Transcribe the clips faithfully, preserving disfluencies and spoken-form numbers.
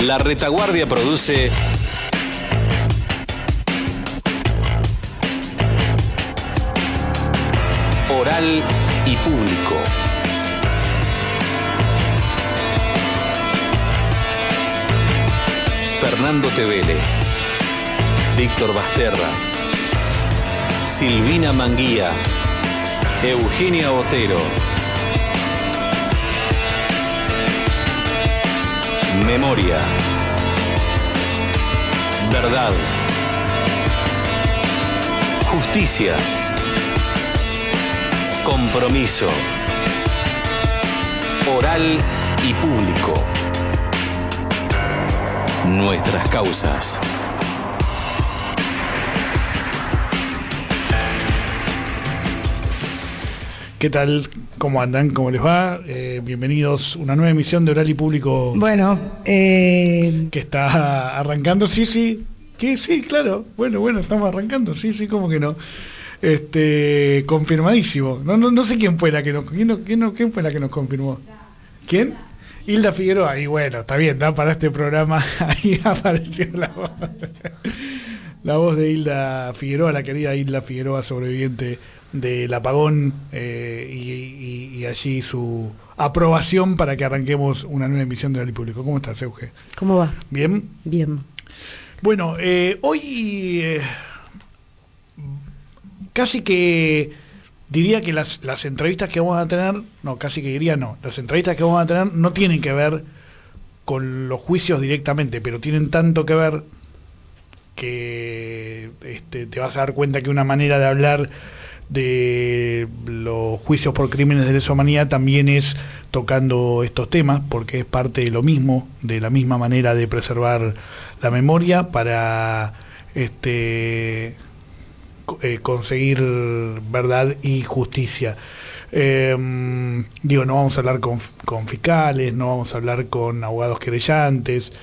La Retaguardia produce Oral y Público. Fernando Tevele, Víctor Basterra, Silvina Manguía, Eugenia Otero. Memoria, verdad, justicia, compromiso, oral y público. Nuestras causas. ¿Qué tal? ¿Cómo andan? ¿Cómo les va? Eh, bienvenidos a una nueva emisión de Oral y Público. Bueno, eh... que está arrancando, sí, sí, que sí, claro. Bueno, bueno, estamos arrancando, sí, sí, ¿cómo que no? Este, confirmadísimo. No, no, no sé quién fue la que nos, quién, no, quién, no, quién fue la que nos confirmó. ¿Quién? Hilda Figueroa. Y bueno, está bien, da para este programa. Ahí apareció la voz, la voz de Hilda Figueroa, la querida Hilda Figueroa, sobreviviente del apagón, eh, y, y, y allí su aprobación para que arranquemos una nueva emisión de Oral y Público. ¿Cómo estás, Euge? ¿Cómo va? ¿Bien? Bien. Bueno, eh, hoy eh, casi que diría que las, las entrevistas que vamos a tener, no, casi que diría no, las entrevistas que vamos a tener no tienen que ver con los juicios directamente, pero tienen tanto que ver que este, te vas a dar cuenta que una manera de hablar de los juicios por crímenes de lesa humanidad también es tocando estos temas, porque es parte de lo mismo, de la misma manera de preservar la memoria para este eh, conseguir verdad y justicia. Eh, digo, no vamos a hablar con, con fiscales, no vamos a hablar con abogados querellantes,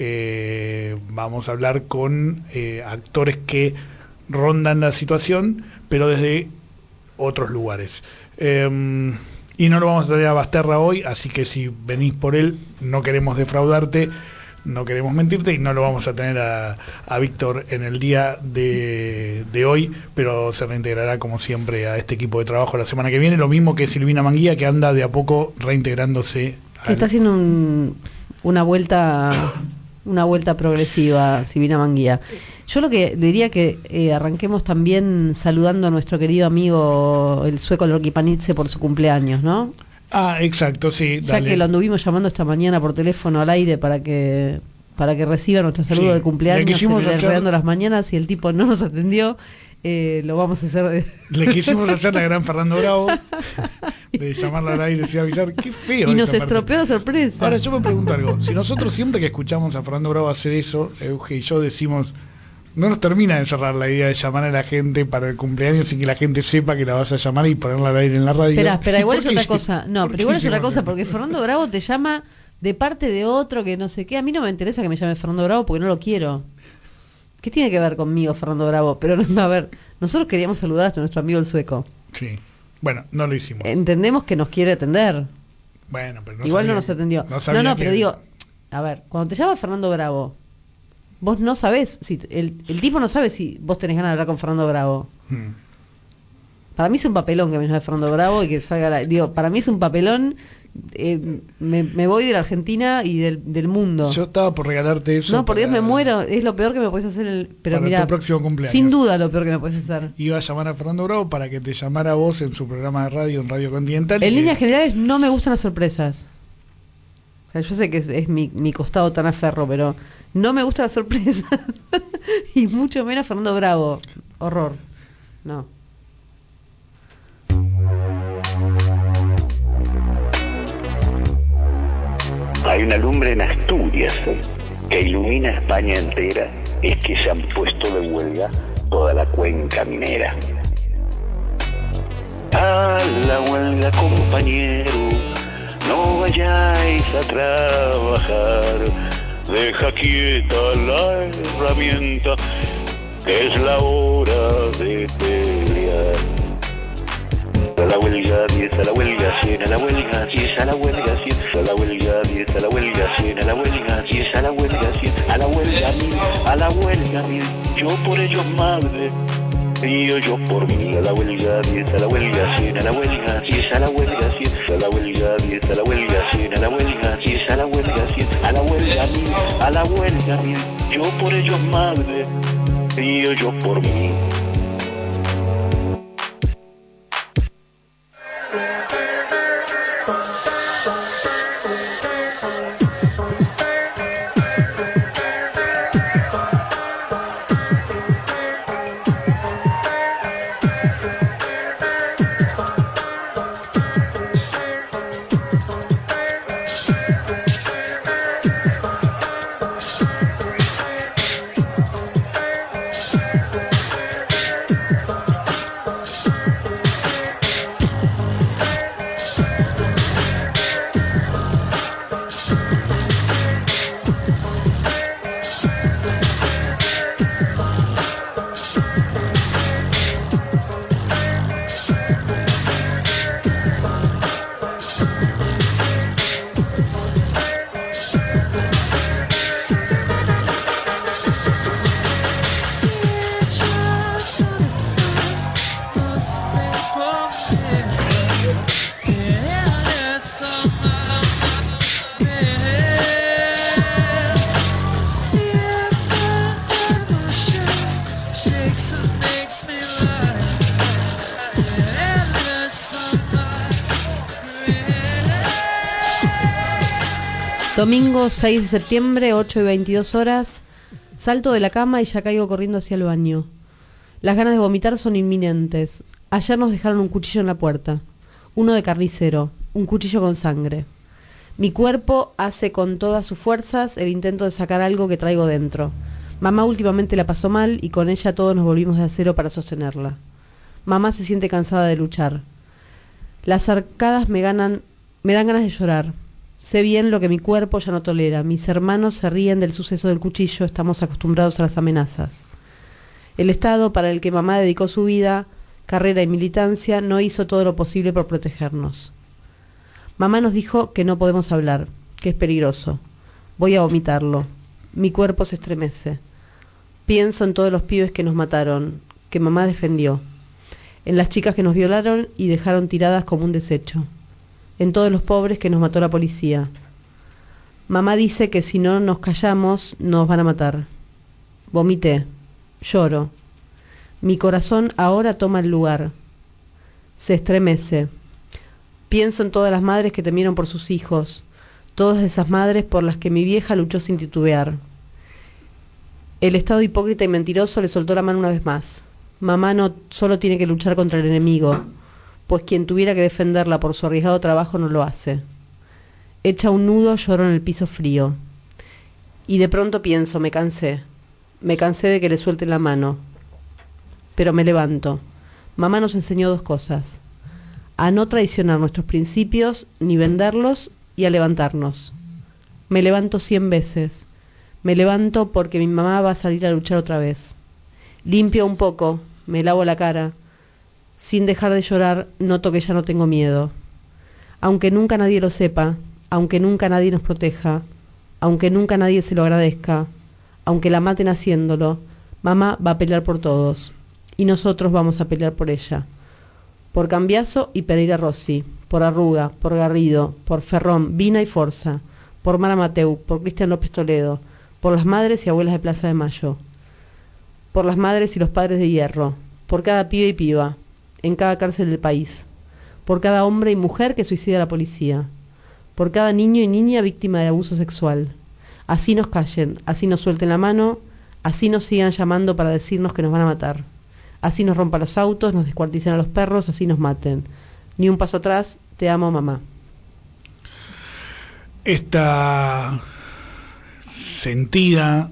eh, vamos a hablar con eh, actores que rondan la situación, pero desde otros lugares. Eh, y no lo vamos a traer a Basterra hoy, así que si venís por él, no queremos defraudarte, no queremos mentirte, y no lo vamos a tener a, a Víctor en el día de, de hoy, pero se reintegrará como siempre a este equipo de trabajo la semana que viene, lo mismo que Silvina Manguía, que anda de a poco reintegrándose. Al... Está haciendo un, una vuelta... una vuelta progresiva, Silvina Manguía. Yo lo que diría que eh, arranquemos también saludando a nuestro querido amigo el sueco Loki Panitze por su cumpleaños, ¿no? Ah, exacto, sí. Ya dale. que lo anduvimos llamando esta mañana por teléfono al aire para que para que reciba nuestro saludo sí. de cumpleaños en el Enredando las Mañanas, y el tipo no nos atendió. Eh, lo vamos a hacer. Le quisimos hacer la gran Fernando Bravo de llamarla al aire y avisar. Qué feo. Y nos estropeó la sorpresa. Ahora yo me pregunto algo. Si nosotros siempre que escuchamos a Fernando Bravo hacer eso, Euge y yo decimos, no nos termina de cerrar la idea de llamar a la gente para el cumpleaños sin que la gente sepa que la vas a llamar y ponerla al aire en la radio. Espera, espera, igual es otra cosa. No, pero igual es otra cosa, porque Fernando Bravo te llama de parte de otro que no sé qué. A mí no me interesa que me llame Fernando Bravo porque no lo quiero. ¿Qué tiene que ver conmigo, Fernando Bravo? Pero, a ver, nosotros queríamos saludar a nuestro amigo el sueco. Sí. Bueno, no lo hicimos. Entendemos que nos quiere atender. Bueno, pero no igual no nos atendió. No, no, no, que... pero digo, a ver, cuando te llama Fernando Bravo, vos no sabés, si el, el tipo no sabe si vos tenés ganas de hablar con Fernando Bravo. Hmm. Para mí es un papelón que me llame Fernando Bravo y que salga la... Digo, para mí es un papelón... Eh, me, me voy de la Argentina y del, del mundo. Yo estaba por regalarte eso. No, por Dios, me muero. Es lo peor que me puedes hacer. El, pero para mira, tu próximo cumpleaños. Sin duda lo peor que me puedes hacer. Iba a llamar a Fernando Bravo para que te llamara a vos en su programa de radio, en Radio Continental. En líneas que... generales no me gustan las sorpresas. O sea, yo sé que es, es mi, mi costado tan aferro, pero no me gustan las sorpresas. Y mucho menos Fernando Bravo. Horror. No. Hay una lumbre en Asturias que ilumina España entera, es que se han puesto de huelga toda la cuenca minera. A la huelga, compañero, no vayáis a trabajar, deja quieta la herramienta, que es la hora de pelear. A la huelga diez, a la huelga cien, a la huelga diez, a la huelga cien, a la huelga diez, a la huelga cien, a la huelga diez, a la huelga cien, a la huelga mil, a la huelga mil, yo por ellos madre, y yo, yo por mí, a la huelga diez, a la huelga cien, a la huelga diez, a la huelga cien, a la huelga diez, a la huelga cien, a la huelga diez, a la huelga cien, a la huelga mil, a la huelga mil, yo por ellos madre, y yo, yo por mí. Domingo seis de septiembre, ocho y veintidós horas. Salto de la cama y ya caigo corriendo hacia el baño. Las ganas de vomitar son inminentes. Ayer nos dejaron un cuchillo en la puerta. Uno de carnicero, un cuchillo con sangre. Mi cuerpo hace con todas sus fuerzas el intento de sacar algo que traigo dentro. Mamá últimamente la pasó mal y con ella todos nos volvimos de acero para sostenerla. Mamá se siente cansada de luchar. Las arcadas me ganan, me dan ganas de llorar. Sé bien lo que mi cuerpo ya no tolera. Mis hermanos se ríen del suceso del cuchillo, estamos acostumbrados a las amenazas. El Estado, para el que mamá dedicó su vida, carrera y militancia, no hizo todo lo posible por protegernos. Mamá nos dijo que no podemos hablar, que es peligroso. Voy a vomitarlo. Mi cuerpo se estremece. Pienso en todos los pibes que nos mataron, que mamá defendió. En las chicas que nos violaron y dejaron tiradas como un desecho. En todos los pobres que nos mató la policía. Mamá dice que si no nos callamos, nos van a matar. Vomité. Lloro. Mi corazón ahora toma el lugar. Se estremece. Pienso en todas las madres que temieron por sus hijos, todas esas madres por las que mi vieja luchó sin titubear. El Estado hipócrita y mentiroso le soltó la mano una vez más. Mamá no solo tiene que luchar contra el enemigo, pues quien tuviera que defenderla por su arriesgado trabajo no lo hace. Hecha un nudo, lloro en el piso frío. Y de pronto pienso, me cansé. Me cansé de que le suelten la mano. Pero me levanto. Mamá nos enseñó dos cosas: a no traicionar nuestros principios, ni venderlos, y a levantarnos. Me levanto cien veces. Me levanto porque mi mamá va a salir a luchar otra vez. Limpio un poco, me lavo la cara. Sin dejar de llorar, noto que ya no tengo miedo. Aunque nunca nadie lo sepa, aunque nunca nadie nos proteja, aunque nunca nadie se lo agradezca, aunque la maten haciéndolo, mamá va a pelear por todos. Y nosotros vamos a pelear por ella. Por Cambiaso y Pereira Rossi, por Arruga, por Garrido, por Ferrón, Vina y Forza, por Mara Mateu, por Cristian López Toledo, por las madres y abuelas de Plaza de Mayo, por las madres y los padres de Hierro, por cada pibe y piba, en cada cárcel del país, por cada hombre y mujer que suicida a la policía, por cada niño y niña víctima de abuso sexual. Así nos callen, así nos suelten la mano, así nos sigan llamando para decirnos que nos van a matar. Así nos rompan los autos, nos descuarticen a los perros, así nos maten. Ni un paso atrás, te amo, mamá. Esta sentida,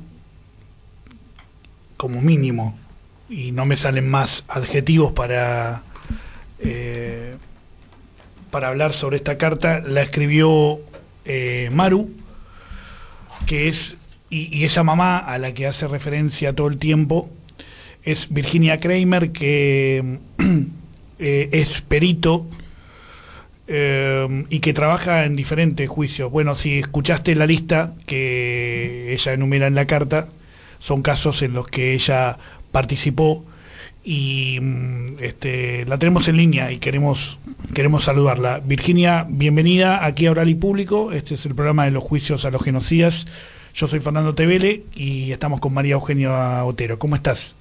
como mínimo, y no me salen más adjetivos para eh, para hablar sobre esta carta, la escribió eh, Maru, que es, y, y esa mamá a la que hace referencia todo el tiempo, es Virginia Kramer, que eh, es perito eh, y que trabaja en diferentes juicios. Bueno, si escuchaste la lista que ella enumera en la carta, son casos en los que ella participó y este, la tenemos en línea y queremos queremos saludarla. Virginia, bienvenida aquí a Oral y Público. Este es el programa de los juicios a los genocidas. Yo soy Fernando Tevele y estamos con María Eugenia Otero. ¿Cómo estás?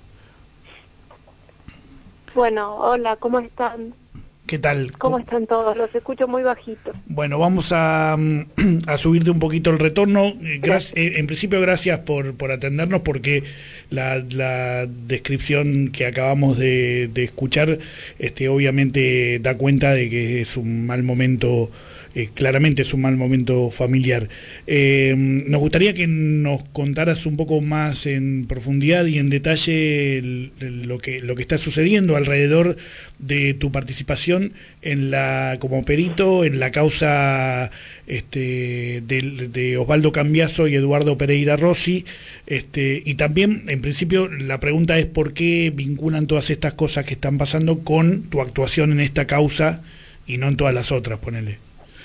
Bueno, hola, ¿cómo están? ¿Qué tal? ¿Cómo están todos? Los escucho muy bajito. Bueno, vamos a, a subirte un poquito el retorno. Gracias, en principio, gracias por, por atendernos, porque la, la descripción que acabamos de, de escuchar este, obviamente da cuenta de que es un mal momento, eh, claramente es un mal momento familiar. Eh, nos gustaría que nos contaras un poco más en profundidad y en detalle el, el, lo que lo que está sucediendo alrededor de tu participación en la como perito en la causa este, de, de Osvaldo Cambiaso y Eduardo Pereira Rossi, este, y también en principio la pregunta es por qué vinculan todas estas cosas que están pasando con tu actuación en esta causa y no en todas las otras, ponele.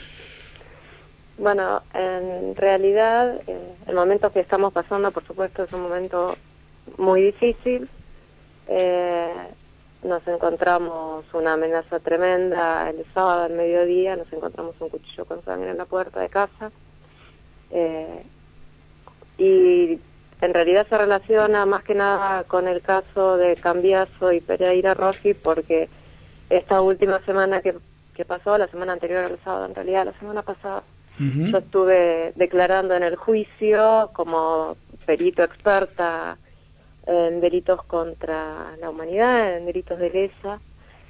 Bueno, en realidad eh, el momento que estamos pasando, por supuesto, es un momento muy difícil. Eh, nos encontramos una amenaza tremenda el sábado al mediodía, nos encontramos un cuchillo con sangre en la puerta de casa. Eh, y en realidad se relaciona más que nada con el caso de Cambiaso y Pereira Rossi, porque esta última semana que, que pasó, la semana anterior al sábado, en realidad la semana pasada, uh-huh. yo estuve declarando en el juicio como perito experta en delitos contra la humanidad, en delitos de lesa,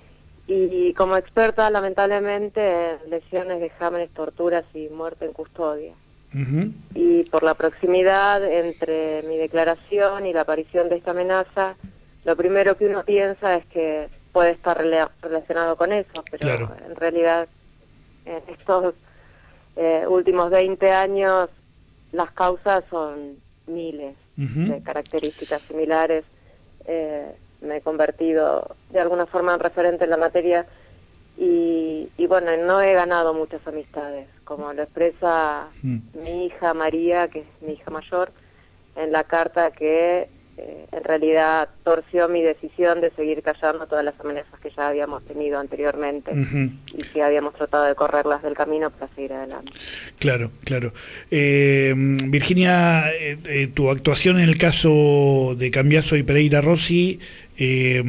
y como experta lamentablemente en lesiones, vejámenes, torturas y muerte en custodia. Uh-huh. Y por la proximidad entre mi declaración y la aparición de esta amenaza, lo primero que uno piensa es que puede estar rela- relacionado con eso, pero claro, en realidad en estos eh, últimos veinte años las causas son miles. Uh-huh. De características similares. Eh, me he convertido de alguna forma en referente en la materia y, y bueno, no he ganado muchas amistades, como lo expresa uh-huh. mi hija María, que es mi hija mayor, en la carta que eh, en realidad torció mi decisión de seguir callando todas las amenazas que ya habíamos tenido anteriormente uh-huh. y que habíamos tratado de correrlas del camino para seguir adelante. Claro, claro. Eh, Virginia, eh, eh, tu actuación en el caso de Cambiaso y Pereira Rossi, eh,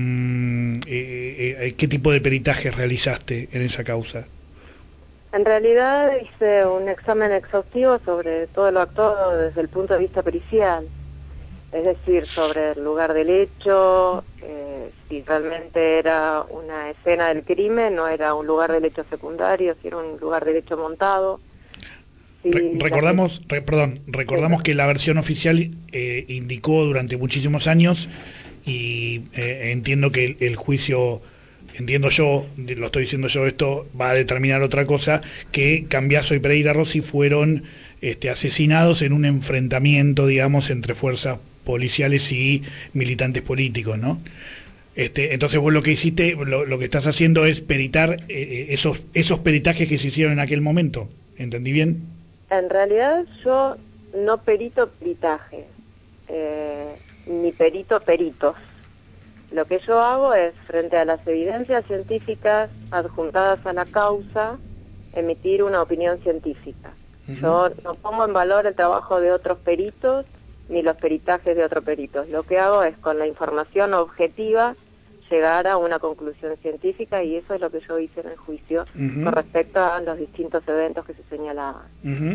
eh, eh, ¿qué tipo de peritajes realizaste en esa causa? En realidad hice un examen exhaustivo sobre todo lo actuado desde el punto de vista pericial. Es decir, sobre el lugar del hecho, eh, si realmente era una escena del crimen, no era un lugar del hecho secundario, si era un lugar del hecho montado. Si Re- recordamos, que... re- perdón, recordamos sí. que la versión oficial eh, indicó durante muchísimos años, y eh, entiendo que el, el juicio, entiendo yo, lo estoy diciendo yo, esto va a determinar otra cosa, que Cambiaso y Pereira Rossi fueron este, asesinados en un enfrentamiento, digamos, entre fuerzas policiales y militantes políticos, ¿no? Este, entonces vos lo que hiciste, lo, lo que estás haciendo es peritar eh, esos esos peritajes que se hicieron en aquel momento, ¿entendí bien? En realidad yo no perito peritaje, eh, ni perito peritos. Lo que yo hago es, frente a las evidencias científicas adjuntadas a la causa, emitir una opinión científica. Uh-huh. Yo no pongo en valor el trabajo de otros peritos ni los peritajes de otros peritos. Lo que hago es, con la información objetiva, llegar a una conclusión científica, y eso es lo que yo hice en el juicio uh-huh. con respecto a los distintos eventos que se señalaban. Uh-huh.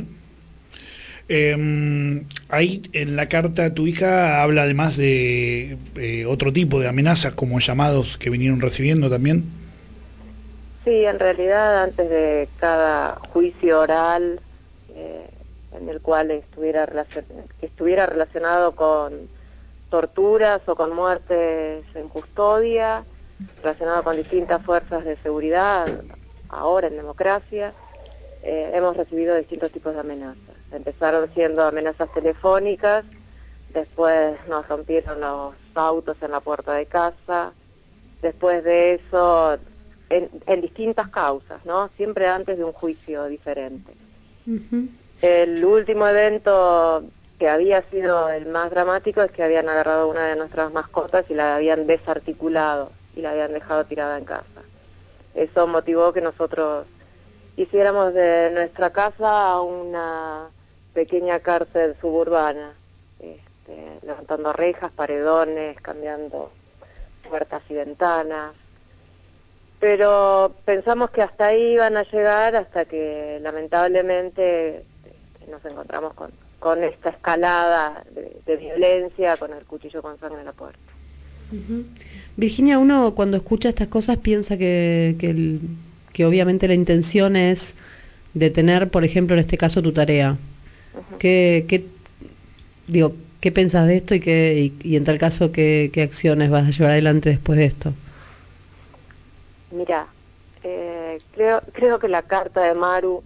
Eh, ahí en la carta tu hija habla además de eh, otro tipo de amenazas, como llamados que vinieron recibiendo también. Sí, en realidad antes de cada juicio oral eh, en el cual estuviera, relacion- que estuviera relacionado con torturas o con muertes en custodia, relacionado con distintas fuerzas de seguridad, ahora en democracia, eh, hemos recibido distintos tipos de amenazas. Empezaron siendo amenazas telefónicas, después nos rompieron los autos en la puerta de casa, después de eso en, en distintas causas, ¿no? Siempre antes de un juicio diferente. Uh-huh. El último evento que había sido el más dramático es que habían agarrado una de nuestras mascotas y la habían desarticulado y la habían dejado tirada en casa. Eso motivó que nosotros hiciéramos de nuestra casa una pequeña cárcel suburbana, este, levantando rejas, paredones, cambiando puertas y ventanas. Pero pensamos que hasta ahí iban a llegar hasta que lamentablemente este, nos encontramos con, con esta escalada de, de violencia, con el cuchillo con sangre en la puerta. Uh-huh. Virginia, uno cuando escucha estas cosas piensa que, que, el, que obviamente la intención es detener, por ejemplo, en este caso, tu tarea. Uh-huh. ¿Qué, qué, digo, ¿qué pensás de esto y, qué, y, y en tal caso qué, qué acciones vas a llevar adelante después de esto? Mira, eh, creo, creo que la carta de Maru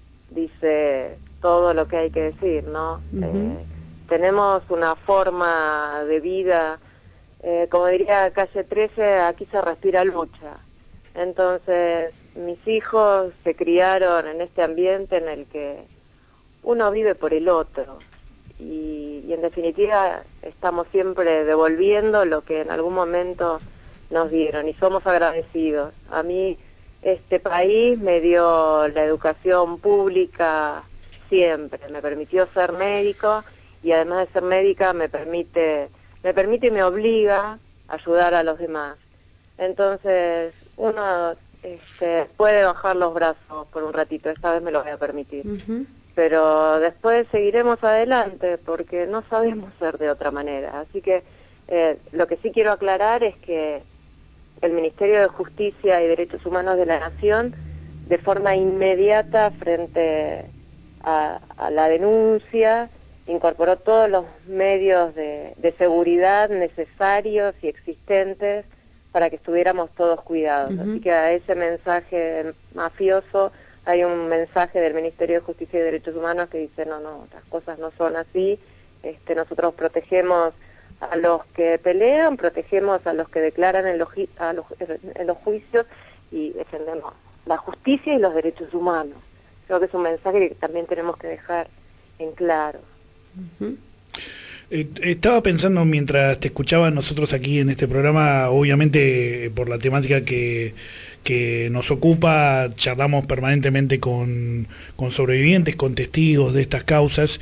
dice todo lo que hay que decir, ¿no? Uh-huh. Eh, tenemos una forma de vida, eh, como diría Calle trece, aquí se respira lucha. Entonces, mis hijos se criaron en este ambiente en el que uno vive por el otro y, y en definitiva estamos siempre devolviendo lo que en algún momento nos dieron y somos agradecidos. A mí este país me dio la educación pública siempre, me permitió ser médico y además de ser médica me permite, me permite y me obliga a ayudar a los demás. Entonces uno este, puede bajar los brazos por un ratito, esta vez me lo voy a permitir. Uh-huh. Pero después seguiremos adelante porque no sabemos ser de otra manera. Así que eh, lo que sí quiero aclarar es que el Ministerio de Justicia y Derechos Humanos de la Nación, de forma inmediata frente a, a la denuncia, incorporó todos los medios de, de seguridad necesarios y existentes para que estuviéramos todos cuidados. Uh-huh. Así que a ese mensaje mafioso hay un mensaje del Ministerio de Justicia y Derechos Humanos que dice, no, no, las cosas no son así, este, nosotros protegemos a los que pelean, protegemos a los que declaran en los, a los, en los juicios y defendemos la justicia y los derechos humanos. Creo que es un mensaje que también tenemos que dejar en claro. Uh-huh. Eh, estaba pensando mientras te escuchaba, nosotros aquí en este programa, obviamente por la temática que, que nos ocupa, charlamos permanentemente con, con sobrevivientes, con testigos de estas causas,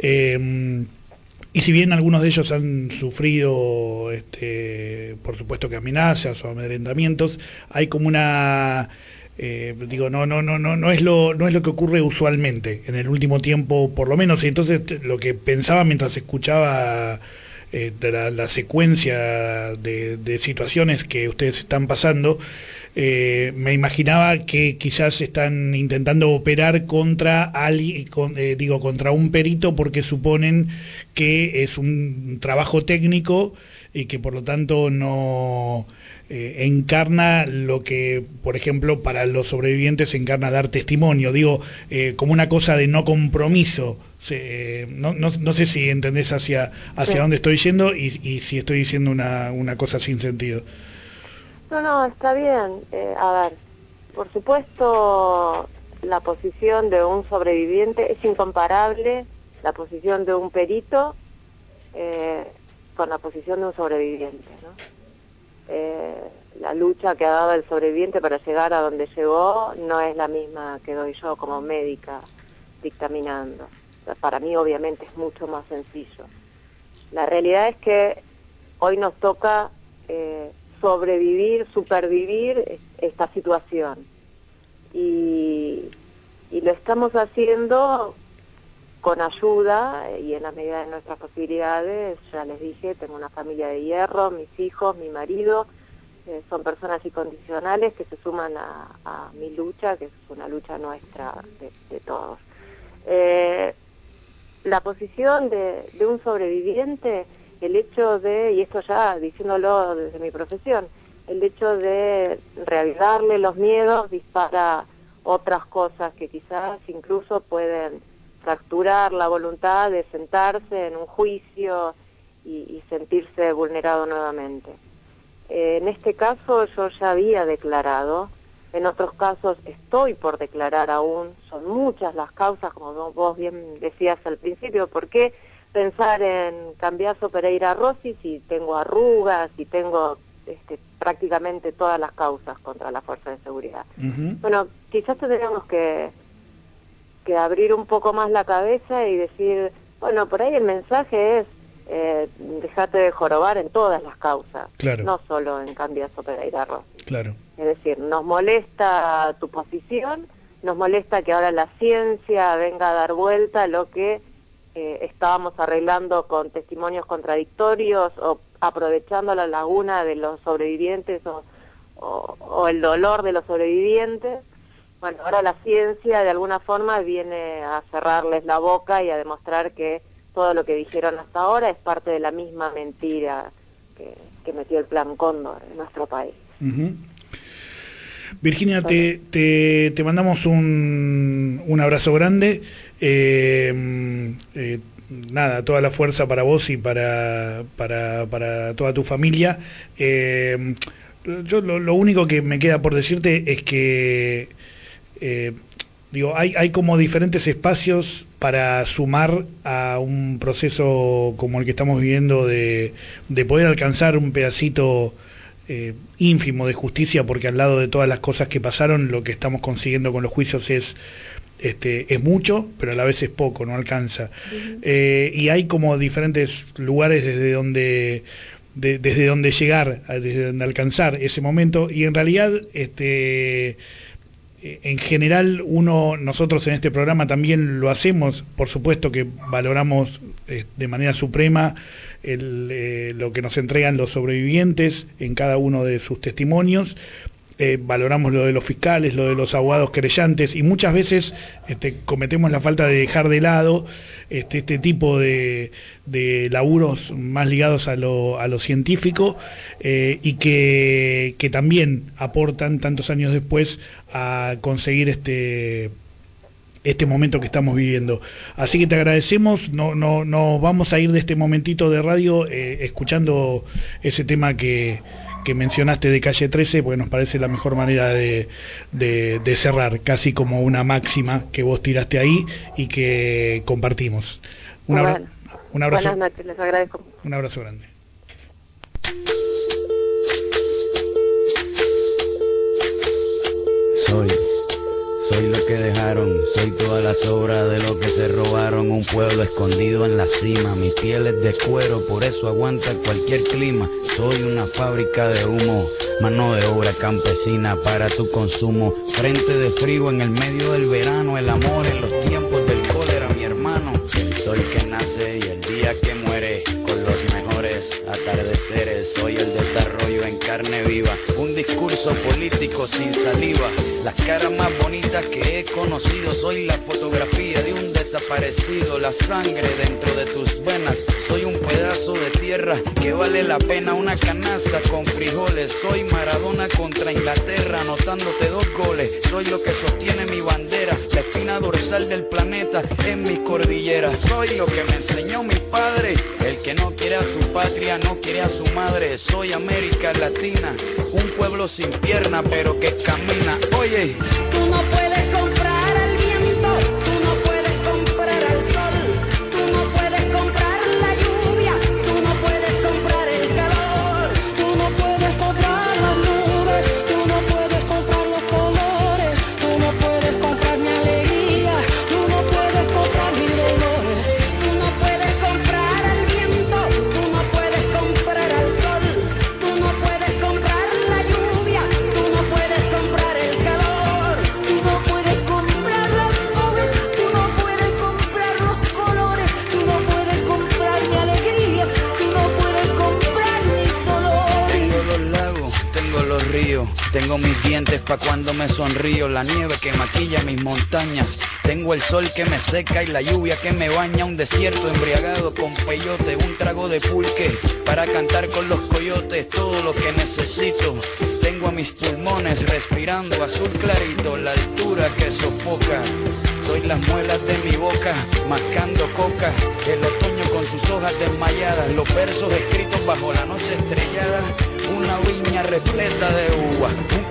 eh, y si bien algunos de ellos han sufrido, este, por supuesto que amenazas o amedrentamientos, hay como una, eh, digo, no, no, no, no, no es lo, no es lo que ocurre usualmente en el último tiempo, por lo menos. Y entonces lo que pensaba mientras escuchaba eh, de la, la secuencia de, de situaciones que ustedes están pasando, eh, me imaginaba que quizás están intentando operar contra alguien, con, eh, digo, contra un perito porque suponen que es un trabajo técnico y que por lo tanto no eh, encarna lo que, por ejemplo, para los sobrevivientes encarna dar testimonio, digo, eh, como una cosa de no compromiso. Se, no, no, no sé si entendés hacia hacia sí. dónde estoy yendo y, y si estoy diciendo una, una cosa sin sentido. No, no, está bien. Eh, a ver, por supuesto, la posición de un sobreviviente es incomparable, la posición de un perito eh, con la posición de un sobreviviente, ¿no? Eh, la lucha que ha dado el sobreviviente para llegar a donde llegó no es la misma que doy yo como médica dictaminando. O sea, para mí obviamente es mucho más sencillo. La realidad es que hoy nos toca eh, sobrevivir, supervivir esta situación. Y, y lo estamos haciendo con ayuda y en la medida de nuestras posibilidades. Ya les dije, tengo una familia de hierro, mis hijos, mi marido, eh, son personas incondicionales que se suman a, a mi lucha, que es una lucha nuestra de, de todos. Eh, la posición de, de un sobreviviente, el hecho de, y esto ya diciéndolo desde mi profesión, el hecho de reavivarle los miedos dispara otras cosas que quizás incluso pueden fracturar la voluntad de sentarse en un juicio y, y sentirse vulnerado nuevamente. Eh, en este caso yo ya había declarado en otros casos estoy por declarar aún. Son muchas las causas, como vos bien decías al principio. ¿Por qué pensar en Cambiaso Pereira Rossi si tengo arrugas, si tengo este, prácticamente todas las causas contra la fuerza de seguridad? Uh-huh. Bueno, quizás tendríamos que, que abrir un poco más la cabeza y decir, bueno, por ahí el mensaje es, eh, dejate de jorobar en todas las causas, claro. No solo en Cambiaso Pereira Rossi. Claro. Es decir, nos molesta tu posición, nos molesta que ahora la ciencia venga a dar vuelta a lo que eh, estábamos arreglando con testimonios contradictorios o aprovechando la laguna de los sobrevivientes o, o, o el dolor de los sobrevivientes. Bueno, ahora la ciencia de alguna forma viene a cerrarles la boca y a demostrar que todo lo que dijeron hasta ahora es parte de la misma mentira que, que metió el Plan Cóndor en nuestro país. Uh-huh. Virginia, te, te, te mandamos un, un abrazo grande. Eh, eh, nada, toda la fuerza para vos y para, para, para toda tu familia. Eh, yo lo, lo único que me queda por decirte es que eh, digo, hay, hay como diferentes espacios para sumar a un proceso como el que estamos viviendo de, de poder alcanzar un pedacito eh, ínfimo de justicia, porque al lado de todas las cosas que pasaron, lo que estamos consiguiendo con los juicios es Este, es mucho, pero a la vez es poco, no alcanza. Uh-huh. Eh, y hay como diferentes lugares desde donde de, desde donde llegar, desde donde alcanzar ese momento, y en realidad este en general uno, nosotros en este programa también lo hacemos, por supuesto que valoramos eh, de manera suprema el, eh, lo que nos entregan los sobrevivientes en cada uno de sus testimonios. Eh, valoramos lo de los fiscales, lo de los abogados querellantes, y muchas veces este, cometemos la falta de dejar de lado este, este tipo de, de laburos más ligados a lo, a lo científico eh, y que, que también aportan tantos años después a conseguir este este momento que estamos viviendo. Así que te agradecemos, no, no, nos vamos a ir de este momentito de radio eh, escuchando ese tema que que mencionaste de Calle trece, porque nos parece la mejor manera de, de, de cerrar, casi como una máxima que vos tiraste ahí y que compartimos. Un, abra bueno, un abrazo. Buenas noches, les agradezco. Un abrazo grande. Soy, soy lo que dejaron, soy toda la sobra de lo que se robaron, un pueblo escondido en la cima, mi piel es de cuero, por eso aguanta cualquier clima, soy una fábrica de humo, mano de obra campesina para tu consumo, frente de frío en el medio del verano, el amor en los tiempos del cólera, mi hermano, el sol que nace y el día que muere, con los mejores atardeceres, soy el desarrollo en carne viva, un discurso político sin saliva, las caras más bonitas que he conocido, soy la fotografía de un desaparecido, la sangre dentro de tus venas, soy un pedazo de tierra que vale la pena una canasta con frijoles, soy Maradona contra Inglaterra, anotándote dos goles, soy lo que sostiene mi bandera, la espina dorsal del planeta en mis cordilleras, soy lo que me enseñó mi padre, el que no quiere a su patria no quiere a su madre, soy América Latina, un pueblo sin pierna pero que camina, oye, tú no puedes comprar al viento, tú no puedes comprar al sol, tú no puedes comprar la lluvia, tú no puedes comprar el calor, tú no puedes comprar las nubes, tú no puedes comprar los colores, tú no puedes comprar mi alegría, tú no puedes comprar mis dolores, tú no puedes comprar al viento, tú no puedes comprar al sol, tú no puedes comprar la lluvia, tú no puedes comprar el calor, tú no puedes comprar las nubes, tú no puedes comprar los colores, tú no puedes comprar mi alegría, tú no puedes comprar mis dolores. Tengo los lagos, tengo los ríos, tengo mis dientes pa' cuando me sonrío, la nieve que maquilla mis montañas, tengo el sol que me seca y la lluvia que me baña, un desierto embriagado con peyote, un trago de pulque para cantar con los coyotes, todo lo que necesito, tengo a mis pulmones respirando azul clarito, la altura que sofoca, soy las muelas de mi boca, mascando coca, el otoño con sus hojas desmayadas, los versos escritos bajo la noche estrellada, una viña repleta de uvas, un cañaveral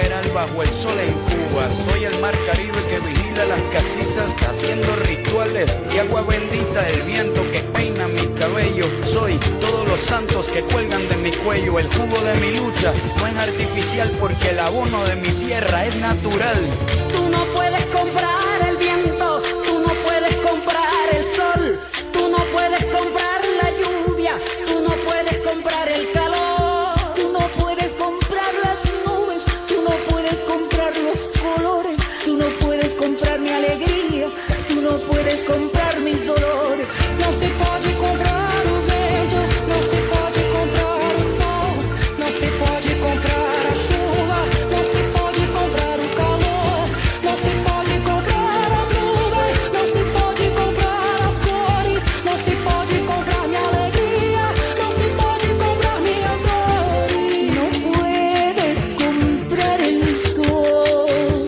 primaveral bajo el sol en Cuba. Soy el mar Caribe que vigila las casitas haciendo rituales y agua bendita, el viento que peina mi cabello. Soy todos los santos que cuelgan de mi cuello. El jugo de mi lucha no es artificial porque el abono de mi tierra es natural. Tú no puedes comprar el viento, tú no puedes comprar el sol, tú no puedes comprar la lluvia, tú no puedes comprar el calor, tú no puedes comprar las nubes, tú no puedes comprar los colores, tú no puedes comprar mi alegría, tú no puedes comprar mis dolores. No se puede comprar o vento, no se puede comprar o sol, no se puede comprar a chuva, no se pode comprar o calor, não se pode comprar as nuvens, não se pode comprar as cores, não se pode comprar minha alegria, não se pode comprar minhas dores. Não puedes comprar el sol,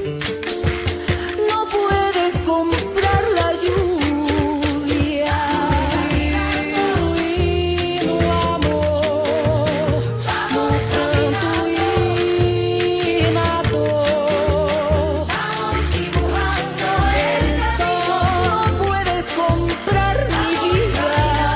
não puedes comprar la lluvia. Y no amor, no canto y nado. El sol no puedes comprar mi vida.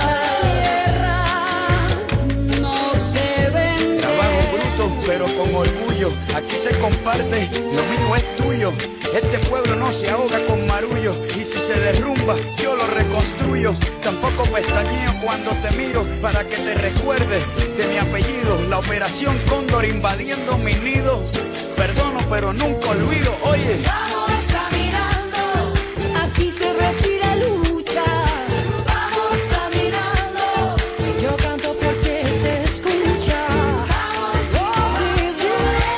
No se vende. Trabajo bruto pero con orgullo, aquí se comparte, lo mío es tuyo. Este pueblo no se ahoga con marullo y si se derrumba yo lo reconstruyo. Tampoco pestañeo cuando te miro para que te recuerdes de mi apellido. La operación Cóndor invadiendo mi nido. Perdono pero nunca olvido. Oye, Vamos caminando, aquí se respira lucha. Vamos caminando, yo canto porque se escucha. Vamos, sí, sí,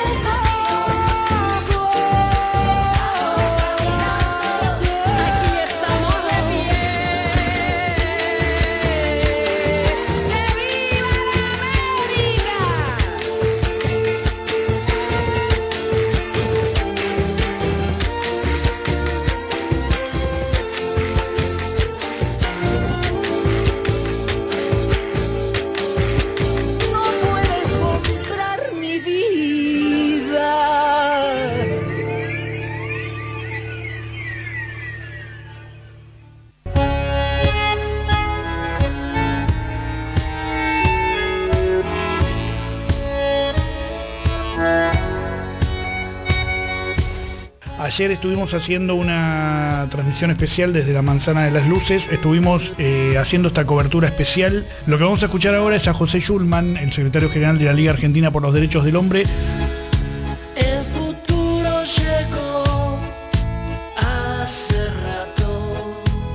aquí estamos de pie. ¡Que viva Ayer estuvimos haciendo una transmisión especial desde la Manzana de las Luces, estuvimos eh, haciendo esta cobertura especial. Lo que vamos a escuchar ahora es a José Schulman, el secretario general de la Liga Argentina por los Derechos del Hombre. El futuro llegó hace rato.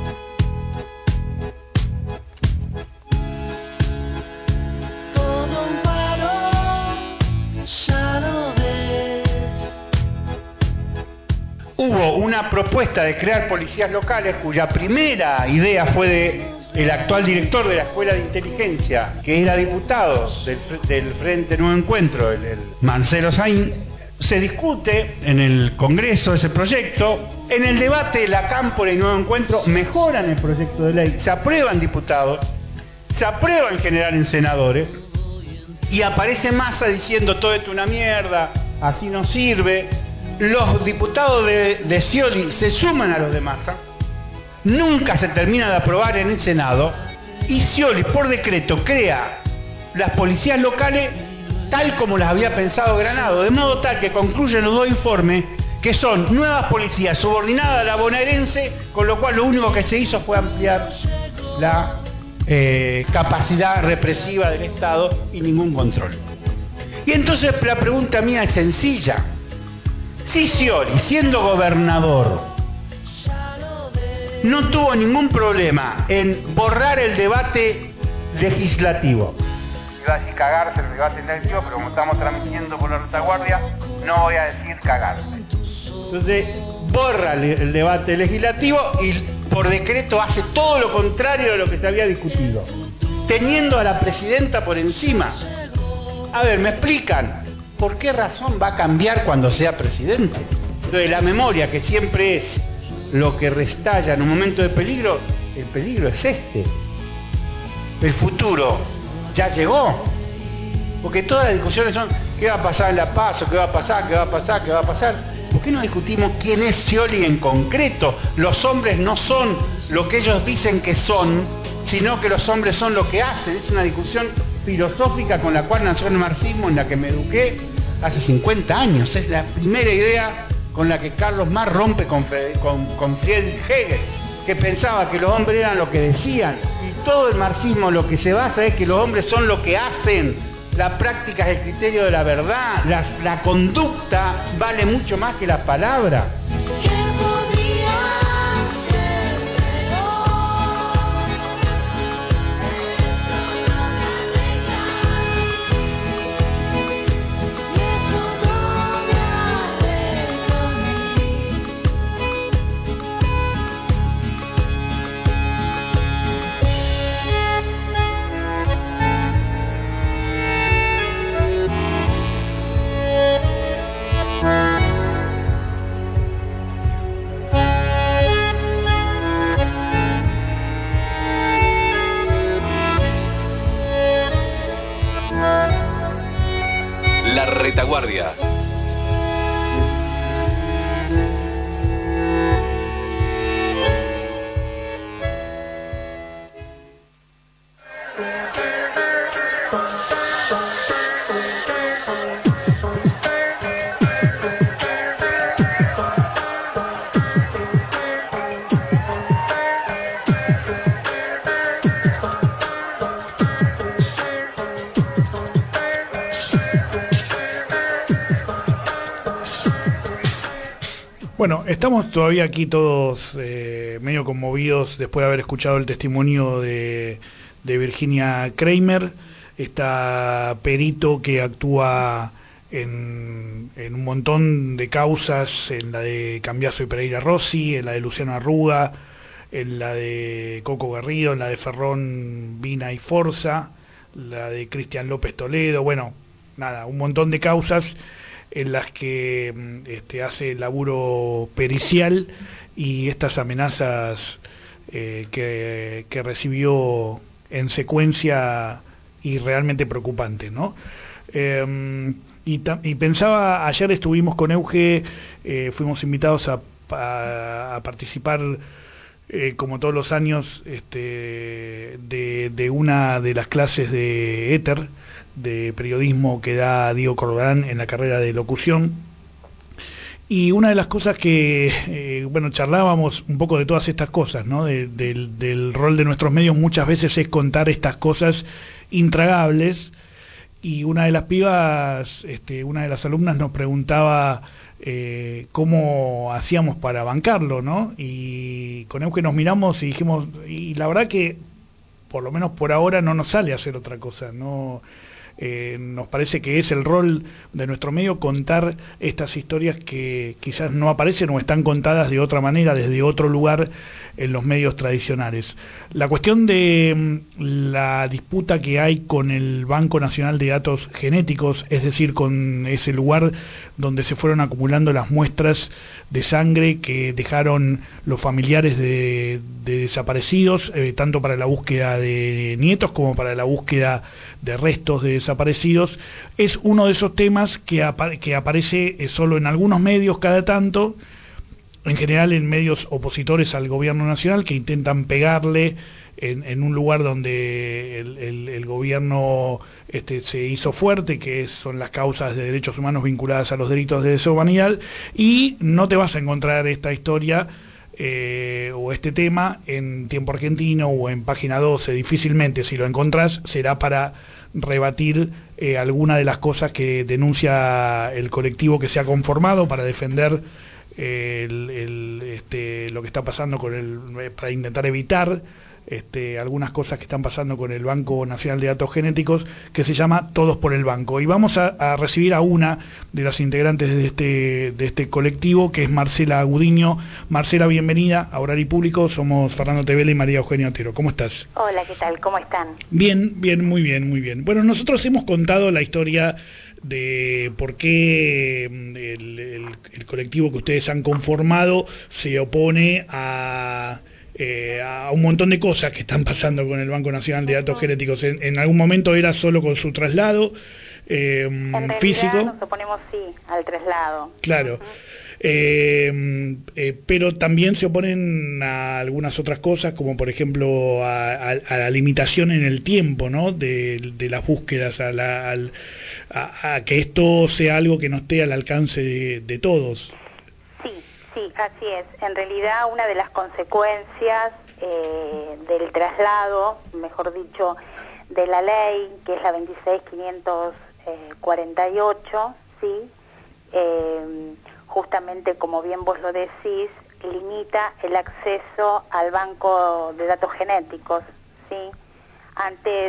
Todo un paro, ya lo ves. Hubo una propuesta de crear policías locales cuya primera idea fue de el actual director de la Escuela de Inteligencia, que era diputado del, del Frente Nuevo Encuentro, el, el Marcelo Saín. Se discute en el Congreso ese proyecto. En el debate, la Cámpora y Nuevo Encuentro mejoran el proyecto de ley, se aprueban diputados, se aprueba en general en senadores, y aparece Massa diciendo todo esto es una mierda, así no sirve. Los diputados de, de Scioli se suman a los de Massa, nunca se termina de aprobar en el Senado, y Scioli por decreto crea las policías locales tal como las había pensado Granado, de modo tal que concluyen los dos informes que son nuevas policías subordinadas a la bonaerense, con lo cual lo único que se hizo fue ampliar la eh, capacidad represiva del Estado y ningún control. Y entonces la pregunta mía es sencilla. Si Scioli, siendo gobernador, no tuvo ningún problema en borrar el debate legislativo, iba a decir cagarse el debate legislativo, pero como estamos transmitiendo por la retaguardia, no voy a decir cagarse. Entonces, borra el debate legislativo y por decreto hace todo lo contrario de lo que se había discutido, teniendo a la presidenta por encima. A ver, ¿me explican por qué razón va a cambiar cuando sea presidente? Entonces, la memoria, que siempre es lo que restalla en un momento de peligro, el peligro es este. El futuro ya llegó. Porque todas las discusiones son ¿qué va a pasar en La Paz? ¿Qué va a pasar? ¿Qué va a pasar? ¿Qué va a pasar? ¿Por qué no discutimos quién es Scioli en concreto? Los hombres no son lo que ellos dicen que son, sino que los hombres son lo que hacen. Es una discusión filosófica con la cual nació el marxismo, en la que me eduqué hace cincuenta años. Es la primera idea con la que Carlos Marx rompe con, con, con Friedrich Hegel, que pensaba que los hombres eran lo que decían. Y todo el marxismo lo que se basa es que los hombres son lo que hacen. La práctica es el criterio de la verdad. Las, la conducta vale mucho más que la palabra. Retaguardia. Bueno, estamos todavía aquí todos eh, medio conmovidos después de haber escuchado el testimonio de, de Virginia Kramer, esta perito que actúa en, en un montón de causas, en la de Cambiaso y Pereira Rossi, en la de Luciano Arruga, en la de Coco Garrido, en la de Ferrón, Vina y Forza, la de Cristian López Toledo, bueno, nada, un montón de causas en las que este, hace laburo pericial, y estas amenazas eh, que, que recibió en secuencia y realmente preocupantes, ¿no? Eh, y, y pensaba, ayer estuvimos con Euge, eh, fuimos invitados a, a, a participar eh, como todos los años este, de, de una de las clases de éter, de periodismo que da Diego Corbalán en la carrera de locución, y una de las cosas que, eh, bueno, charlábamos un poco de todas estas cosas, ¿no? De, del, del rol de nuestros medios muchas veces es contar estas cosas intragables, y una de las pibas, este, una de las alumnas nos preguntaba eh, cómo hacíamos para bancarlo, ¿no? Y con Euge nos miramos y dijimos, y la verdad que por lo menos por ahora no nos sale hacer otra cosa, no. Eh, nos parece que es el rol de nuestro medio contar estas historias que quizás no aparecen o están contadas de otra manera, desde otro lugar en los medios tradicionales. La cuestión de la disputa que hay con el Banco Nacional de Datos Genéticos, es decir, con ese lugar donde se fueron acumulando las muestras de sangre que dejaron los familiares de, de desaparecidos, eh, tanto para la búsqueda de nietos como para la búsqueda de restos de desaparecidos, es uno de esos temas que, apa que aparece eh, solo en algunos medios cada tanto, en general en medios opositores al gobierno nacional, que intentan pegarle en, en un lugar donde el, el, el gobierno este, se hizo fuerte, que son las causas de derechos humanos vinculadas a los delitos de lesa humanidad, y no te vas a encontrar esta historia eh, o este tema en Tiempo Argentino o en Página doce, difícilmente. Si lo encontrás será para rebatir eh, alguna de las cosas que denuncia el colectivo que se ha conformado para defender El, el, este, lo que está pasando con el, para intentar evitar este, algunas cosas que están pasando con el Banco Nacional de Datos Genéticos, que se llama Todos por el Banco. Y vamos a, a recibir a una de las integrantes de este, de este colectivo, que es Marcela Gudiño. Marcela, bienvenida a Horario Público. Somos Fernando Tevele y María Eugenia Otero. ¿Cómo estás? Hola, ¿qué tal? ¿Cómo están? Bien, bien, muy bien, muy bien. Bueno, nosotros hemos contado la historia de por qué el, el, el colectivo que ustedes han conformado se opone a, eh, a un montón de cosas que están pasando con el Banco Nacional de Datos Genéticos. En, en algún momento era solo con su traslado, eh, En realidad físico. nos oponemos, sí, al traslado. Claro. Ujú. Eh, eh, pero también se oponen a algunas otras cosas, como por ejemplo a, a, a la limitación en el tiempo, ¿no? de, de las búsquedas, a, la, al, a, a que esto sea algo que no esté al alcance de, de todos. Sí, sí, así es. En realidad, una de las consecuencias eh, del traslado, mejor dicho, de la ley, que es la veintiséis mil quinientos cuarenta y ocho, ¿sí? Eh, justamente, como bien vos lo decís, limita el acceso al banco de datos genéticos, ¿sí? Antes,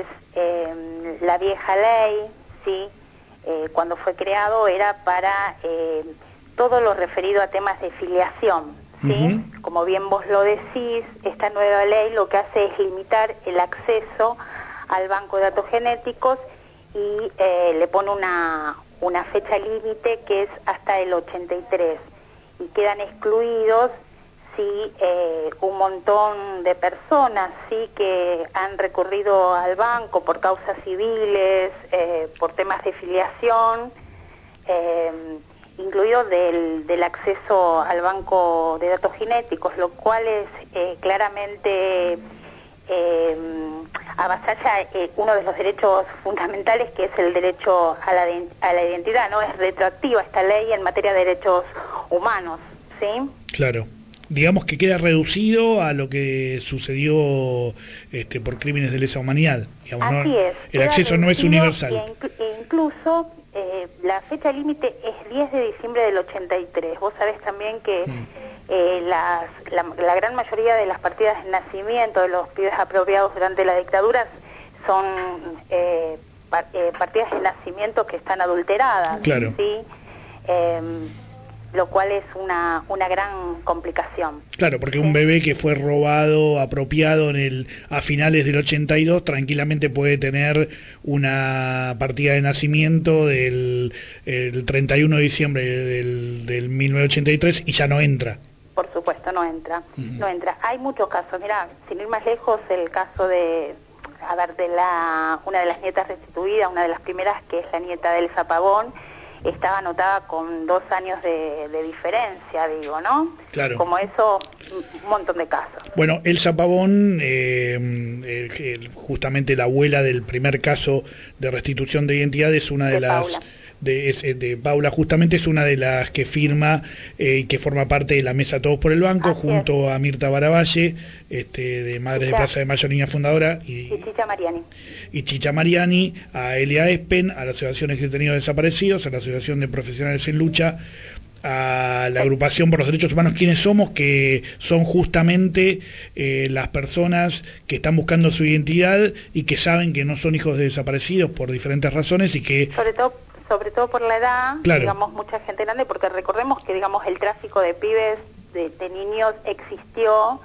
eh, la vieja ley, ¿sí? Eh, cuando fue creado era para eh, todo lo referido a temas de filiación, ¿sí? Uh-huh. Como bien vos lo decís, esta nueva ley lo que hace es limitar el acceso al banco de datos genéticos y eh, le pone una, una fecha límite que es hasta el ochenta y tres, y quedan excluidos, sí, eh, un montón de personas, sí, que han recurrido al banco por causas civiles, eh, por temas de filiación, eh, incluido del, del acceso al banco de datos genéticos, lo cual es eh, claramente eh, avasalla eh, uno de los derechos fundamentales, que es el derecho a la, a la identidad, ¿no? Es retroactiva esta ley en materia de derechos humanos, ¿sí? Claro. Digamos que queda reducido a lo que sucedió este, por crímenes de lesa humanidad. Digamos, Así ¿no? es. El acceso no es universal. E, inclu e incluso eh, la fecha límite es diez de diciembre del ochenta y tres. Vos sabés también que mm. eh, las, la, la gran mayoría de las partidas de nacimiento de los pibes apropiados durante la dictadura son eh, par eh, partidas de nacimiento que están adulteradas. Claro. ¿Sí? Eh, lo cual es una, una gran complicación. Claro, porque ¿sí? Un bebé que fue robado, apropiado en el a finales del ochenta y dos, tranquilamente puede tener una partida de nacimiento del el treinta y uno de diciembre del, del mil novecientos ochenta y tres y ya no entra. Por supuesto, no entra. Uh-huh. No entra. Hay muchos casos. Mira, sin ir más lejos, el caso de, a ver, de la una de las nietas restituidas, una de las primeras, que es la nieta del Zapagón, estaba anotada con dos años de, de diferencia, digo, ¿no? Claro. Como eso, un montón de casos. Bueno, Elsa Pavón, eh, eh, justamente la abuela del primer caso de restitución de identidad, es una de, de las... Paula. De, es, de Paula, justamente es una de las que firma y eh, que forma parte de la mesa Todos por el Banco, Así junto es. a Mirta Baravalle, este, de Madres Chicha. de Plaza de Mayo, niña fundadora, y, y Chicha Mariani. y Chicha Mariani, a Elia Espen, a la Asociación de Detenidos Desaparecidos, a la Asociación de Profesionales en Lucha, a la Agrupación por los Derechos Humanos, ¿Quiénes somos?, que son justamente eh, las personas que están buscando su identidad y que saben que no son hijos de desaparecidos por diferentes razones y que... Sobre todo sobre todo por la edad, claro. digamos, mucha gente grande, porque recordemos que, digamos, el tráfico de pibes, de, de niños, existió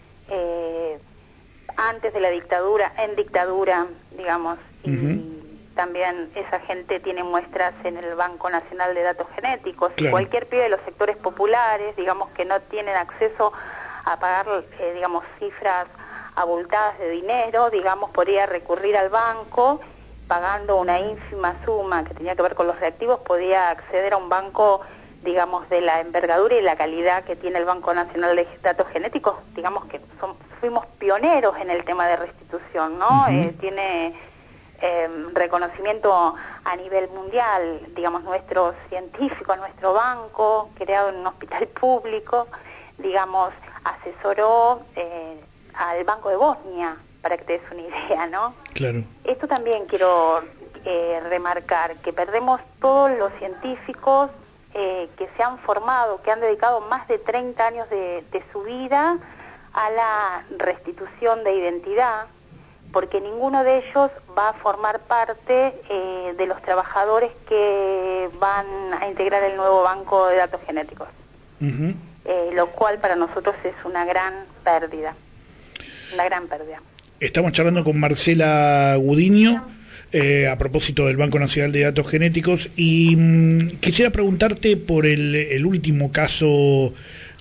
eh, antes de la dictadura, en dictadura, digamos, y uh-huh. también esa gente tiene muestras en el Banco Nacional de Datos Genéticos. Claro. Cualquier pibe de los sectores populares, digamos, que no tienen acceso a pagar, eh, digamos, cifras abultadas de dinero, digamos, podría recurrir al banco, pagando una ínfima suma que tenía que ver con los reactivos, podía acceder a un banco, digamos, de la envergadura y la calidad que tiene el Banco Nacional de Datos Genéticos. Digamos que son, fuimos pioneros en el tema de restitución, ¿no? Uh-huh. eh, tiene eh, reconocimiento a nivel mundial, digamos, nuestros científicos, nuestro banco, creado en un hospital público, digamos, asesoró eh, al Banco de Bosnia, para que te des una idea, ¿no? Claro. Esto también quiero eh, remarcar, que perdemos todos los científicos eh, que se han formado, que han dedicado más de treinta años de, de su vida a la restitución de identidad, porque ninguno de ellos va a formar parte eh, de los trabajadores que van a integrar el nuevo Banco de Datos Genéticos, uh-huh. eh, lo cual para nosotros es una gran pérdida, una gran pérdida. Estamos charlando con Marcela Gudiño eh, a propósito del Banco Nacional de Datos Genéticos y mmm, quisiera preguntarte por el, el último caso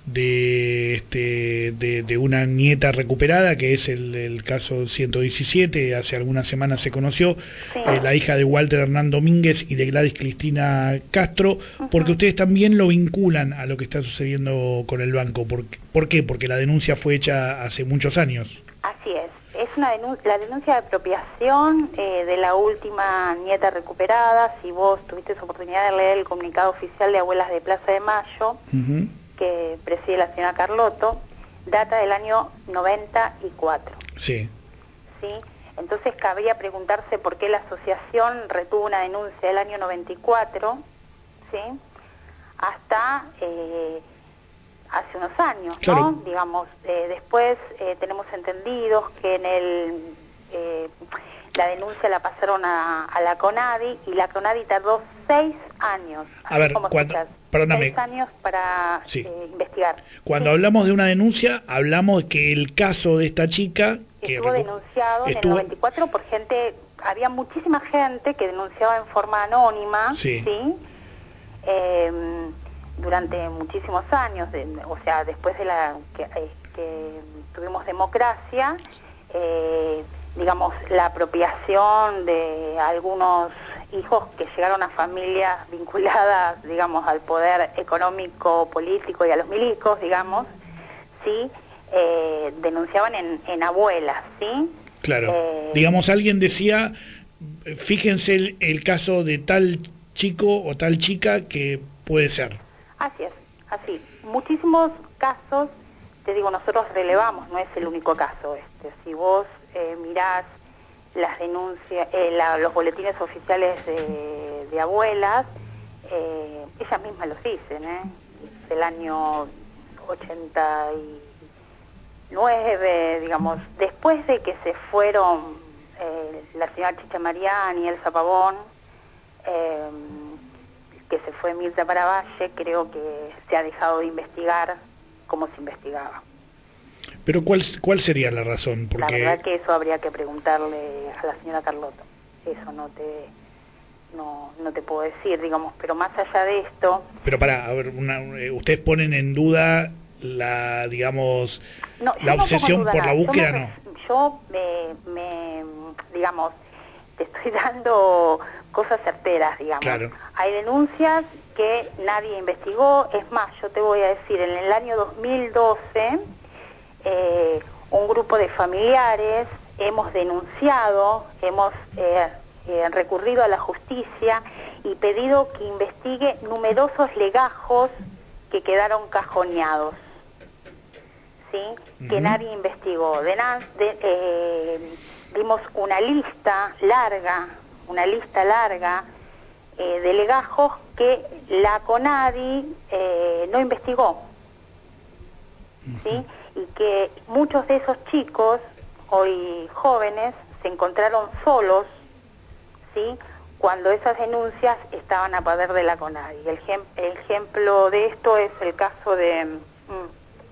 de, este, de, de una nieta recuperada, que es el, el caso ciento diecisiete, hace algunas semanas se conoció, Sí. eh, la hija de Walter Hernán Domínguez y de Gladys Cristina Castro, porque ustedes también lo vinculan a lo que está sucediendo con el banco. ¿Por, ¿por qué? Porque la denuncia fue hecha hace muchos años. Así es. Es una denun- la denuncia de apropiación eh, de la última nieta recuperada. Si vos tuviste la oportunidad de leer el comunicado oficial de Abuelas de Plaza de Mayo, Uh-huh. que preside la señora Carlotto, data del año noventa y cuatro. Sí. ¿Sí? Entonces cabría preguntarse por qué la asociación retuvo una denuncia del año noventa y cuatro, ¿sí? Hasta eh, hace unos años, ¿no? Claro. Digamos, eh, después eh, tenemos entendidos que en el eh, la denuncia la pasaron a, a la CONADI, y la CONADI tardó seis años. A así ver, como cuando- escuchás, perdóname. Seis años para Sí. eh, investigar. Cuando Sí. hablamos de una denuncia, hablamos de que el caso de esta chica... que Estuvo recu- denunciado en el estuvo- noventa y cuatro por gente, había muchísima gente que denunciaba en forma anónima, Sí. Eh, durante muchísimos años, de- o sea, después de la que, eh, que tuvimos democracia, eh, digamos, la apropiación de algunos hijos que llegaron a familias vinculadas, digamos, al poder económico, político y a los milicos, digamos, sí, eh, denunciaban en, en abuelas, ¿sí? Claro. Eh, Digamos, alguien decía, fíjense el, el caso de tal chico o tal chica que puede ser. Así es, así. Muchísimos casos, te digo, nosotros relevamos, no es el único caso este. Si vos eh, mirás las denuncias, eh, la- los boletines oficiales de, de abuelas, eh, ellas mismas los dicen, ¿eh? Del año ochenta y nueve, digamos, después de que se fueron eh, la señora Chicha Mariani y Elsa Pavón, eh, que se fue Mirta Paravalle, creo que se ha dejado de investigar como se investigaba. Pero ¿cuál, cuál sería la razón? La Porque verdad que eso habría que preguntarle a la señora Carlotto. Eso no te no, no te puedo decir, digamos, pero más allá de esto, Pero para, a ver, una, eh, ustedes ponen en duda la, digamos, no, yo la no pongo obsesión en duda por la nada. Yo búsqueda, me no. ref- Yo me, me, digamos, te estoy dando cosas certeras, digamos. Claro. Hay denuncias que nadie investigó. Es más, yo te voy a decir, en el año dos mil doce, eh, un grupo de familiares hemos denunciado, hemos eh, eh, recurrido a la justicia y pedido que investigue numerosos legajos que quedaron cajoneados, ¿sí? Que Ujú. nadie investigó. De, na- de- eh, dimos una lista larga, una lista larga eh, de legajos que la CONADI eh, no investigó, ¿sí? Y que muchos de esos chicos, hoy jóvenes, se encontraron solos, ¿sí? Cuando esas denuncias estaban a poder de la CONADI. El, ejem- el ejemplo de esto es el caso de mm,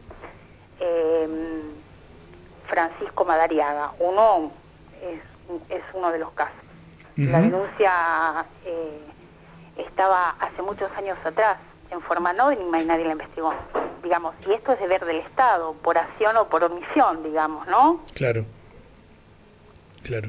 eh, Francisco Madariaga. Uno es, es uno de los casos. La Ujú. denuncia eh, estaba hace muchos años atrás en forma anónima y nadie la investigó, digamos, y esto es deber del Estado, por acción o por omisión, digamos, ¿no? Claro. Claro.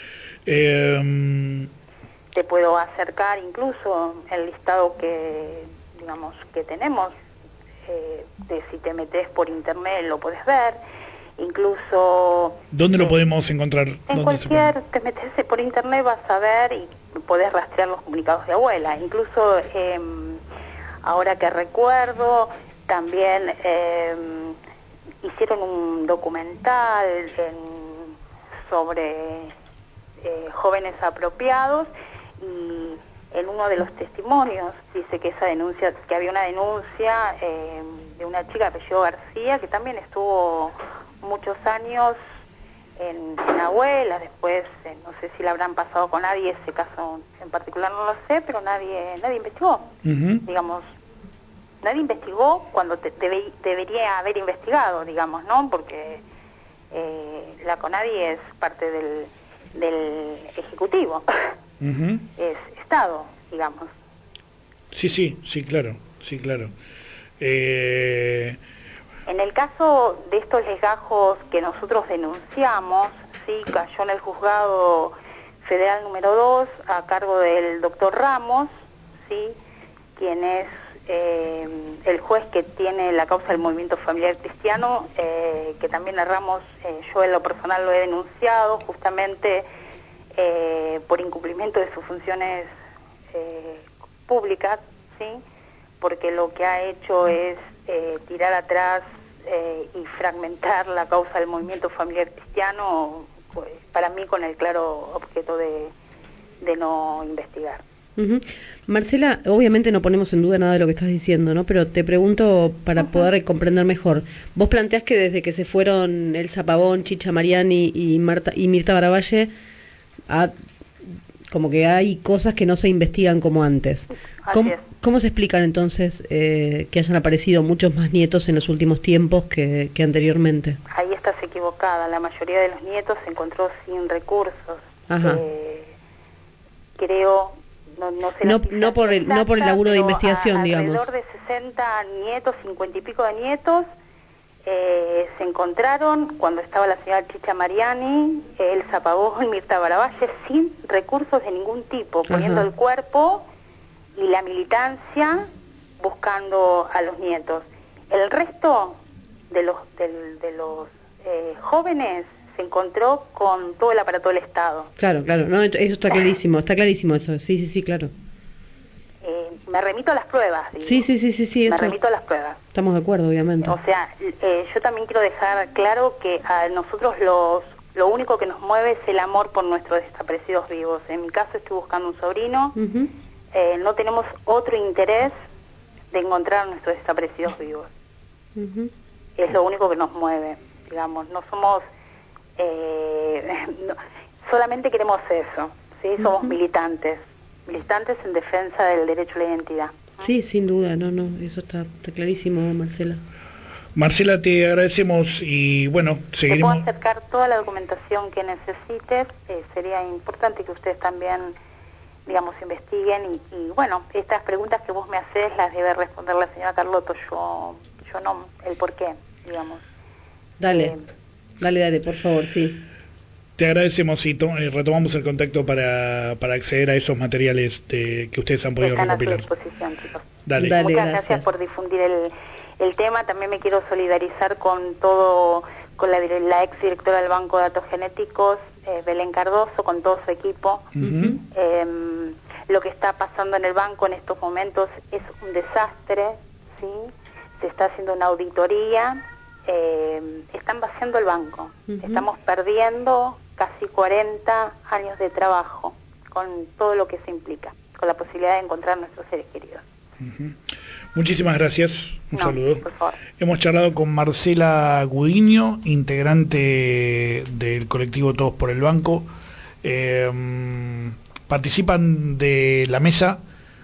Eh, Te puedo acercar incluso el listado que, digamos, que tenemos, eh, de si te metes por internet lo puedes ver, incluso ¿Dónde lo eh, podemos encontrar? en ¿Dónde se cualquier, te metes por internet vas a ver y podés rastrear los comunicados de abuela. Incluso, eh, ahora que recuerdo, también eh, hicieron un documental en- sobre eh, jóvenes apropiados, y en uno de los testimonios dice que esa denuncia, que había una denuncia eh, de una chica apellido García que también estuvo muchos años en, en abuela, después eh, no sé si la habrán pasado con nadie, ese caso en particular no lo sé, pero nadie nadie investigó, Ujú. digamos, nadie investigó cuando te- debe- debería haber investigado, digamos, ¿no? Porque eh, la CONADI es parte del, del Ejecutivo, Ujú. es Estado, digamos. Sí, sí, sí, claro, sí, claro. Eh, En el caso de estos legajos que nosotros denunciamos, sí, cayó en el juzgado federal número dos a cargo del doctor Ramos, sí, quien es eh, el juez que tiene la causa del movimiento familiar cristiano, eh, que también a Ramos eh, yo en lo personal lo he denunciado justamente eh, por incumplimiento de sus funciones eh, públicas, sí, porque lo que ha hecho es eh, tirar atrás eh, y fragmentar la causa del movimiento familiar cristiano, pues, para mí con el claro objeto de, de no investigar. Uh-huh. Marcela, obviamente no ponemos en duda nada de lo que estás diciendo, ¿no? Pero te pregunto para uh-huh. poder comprender mejor. Vos planteás que desde que se fueron Elsa Pavón, Chicha Mariani y, Marta, y Mirta Baravalle, a, como que hay cosas que no se investigan como antes. ¿Cómo, ¿Cómo se explican entonces eh, que hayan aparecido muchos más nietos en los últimos tiempos que, que anteriormente? Ahí estás equivocada. La mayoría de los nietos se encontró sin recursos. Ajá. Eh, creo... No, no, sé no, no por el exacta, no por el laburo de investigación, a, digamos. Alrededor de sesenta nietos, cincuenta y pico de nietos eh, se encontraron cuando estaba la señora Chicha Mariani, Elsa Pavón, Mirta Baravalle, sin recursos de ningún tipo, poniendo Ajá. el cuerpo y la militancia buscando a los nietos. El resto de los de, de los eh, jóvenes se encontró con todo el aparato del Estado. Claro, claro, no, eso está clarísimo, está clarísimo eso, sí, sí, sí, claro. Eh, me remito a las pruebas, digo. Sí, sí, sí, sí, sí. Me eso. remito a las pruebas. Estamos de acuerdo, obviamente. O sea, eh, yo también quiero dejar claro que a nosotros los, lo único que nos mueve es el amor por nuestros desaparecidos vivos. En mi caso estoy buscando un sobrino, uh-huh. eh, no tenemos otro interés de encontrar a nuestros desaparecidos vivos. Uh-huh. Es lo único que nos mueve, digamos, no somos... Eh, no, solamente queremos eso, ¿sí? Somos uh-huh. militantes, militantes en defensa del derecho a la identidad. Sí, sin duda, no, no, eso está, está clarísimo, Marcela. Marcela, te agradecemos y bueno, seguiremos. Te puedo acercar toda la documentación que necesites, eh, sería importante que ustedes también, digamos, investiguen y, y bueno, estas preguntas que vos me haces las debe responder la señora Carlotto, yo, yo no, el por qué, digamos. Dale. Eh, Dale, dale, por favor, sí. Te agradecemos y to eh, retomamos el contacto para, para acceder a esos materiales de, que ustedes han podido Están recopilar. A su disposición, chicos. Dale. Dale, Muchas gracias. gracias por difundir el, el tema. También me quiero solidarizar con todo, con la, la ex directora del Banco de Datos Genéticos, eh, Belén Cardoso, con todo su equipo. Uh-huh. eh, lo que está pasando en el banco en estos momentos es un desastre, ¿sí? Se está haciendo una auditoría. Eh, están vaciando el banco, uh-huh. Estamos perdiendo casi cuarenta años de trabajo con todo lo que se implica, con la posibilidad de encontrar a nuestros seres queridos. Uh-huh. Muchísimas gracias, un no, saludo. Por favor. Hemos charlado con Marcela Gudiño, integrante del colectivo Todos por el Banco. Eh, participan de la mesa.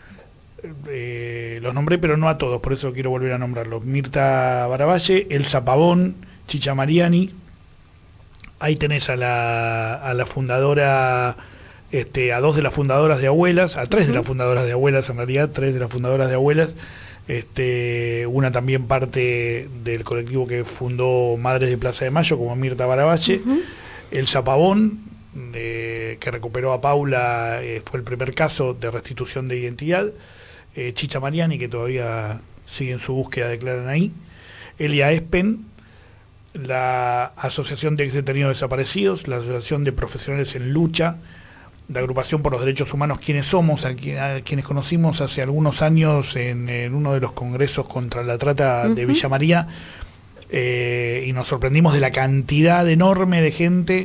Eh, los nombré pero no a todos, por eso quiero volver a nombrarlos. Mirta Baravalle, Elsa Pavón, Chicha Mariani. Ahí tenés a la, a la fundadora, este, a dos de las fundadoras de Abuelas, a tres uh-huh. de las fundadoras de Abuelas, en realidad, tres de las fundadoras de Abuelas. Este, una también parte del colectivo que fundó Madres de Plaza de Mayo, como Mirta Baravalle. Uh-huh. Elsa Pavón, eh, que recuperó a Paula, eh, fue el primer caso de restitución de identidad. Eh, Chicha Mariani, que todavía sigue en su búsqueda, declaran ahí. Elia Espen, la Asociación de Ex Detenidos Desaparecidos, la Asociación de Profesionales en Lucha, la Agrupación por los Derechos Humanos Quienes Somos, a, quien, a quienes conocimos hace algunos años en, en uno de los congresos contra la trata uh-huh. de Villa María, eh, y nos sorprendimos de la cantidad enorme de gente,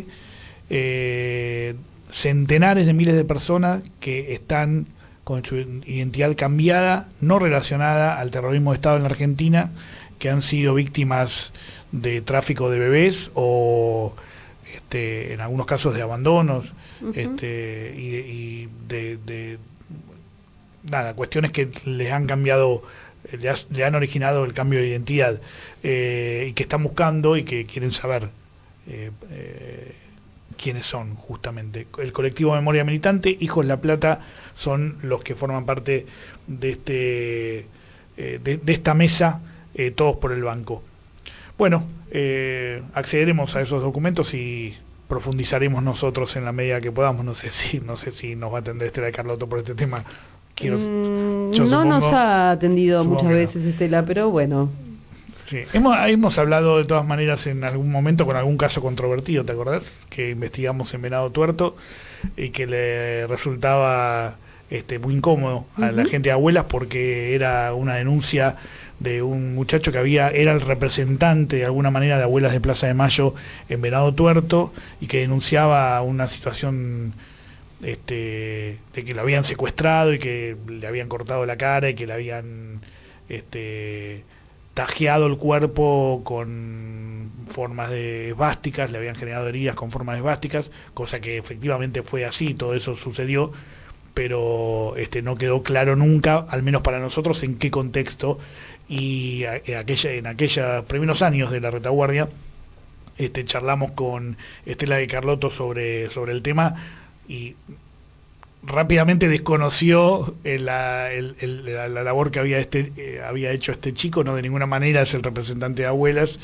eh, centenares de miles de personas que están con su identidad cambiada, no relacionada al terrorismo de Estado en la Argentina, que han sido víctimas de tráfico de bebés o este, en algunos casos de abandonos, uh-huh. este, y, y de, de nada, cuestiones que les han cambiado, le, has, le han originado el cambio de identidad, eh, y que están buscando y que quieren saber eh, eh, quiénes son justamente. El colectivo Memoria Militante, Hijos La Plata, son los que forman parte de este eh, de, de esta mesa, eh, Todos por el Banco. Bueno, eh, accederemos a esos documentos y profundizaremos nosotros en la medida que podamos. No sé si no sé si nos va a atender Estela de Carlotto por este tema. Quiero, Mm, yo no supongo- nos ha atendido supongo muchas que no. veces Estela, pero bueno. Sí. Hemos, hemos hablado de todas maneras en algún momento con algún caso controvertido, ¿te acordás? Que investigamos en Venado Tuerto y que le resultaba este, muy incómodo a la Ujú. gente de Abuelas porque era una denuncia de un muchacho que había era el representante de alguna manera de Abuelas de Plaza de Mayo en Venado Tuerto y que denunciaba una situación este, de que lo habían secuestrado y que le habían cortado la cara y que le habían este, tajeado el cuerpo con formas de esvásticas, le habían generado heridas con formas de esvásticas, cosa que efectivamente fue así, todo eso sucedió, pero este, no quedó claro nunca, al menos para nosotros, en qué contexto. Y a- en aquella, en aquellos primeros años de la retaguardia, este, charlamos con Estela de Carlotto sobre, sobre el tema y rápidamente desconoció el- la, el- el- la- la labor que había este eh, había hecho este chico. No, de ninguna manera es el representante de Abuelas,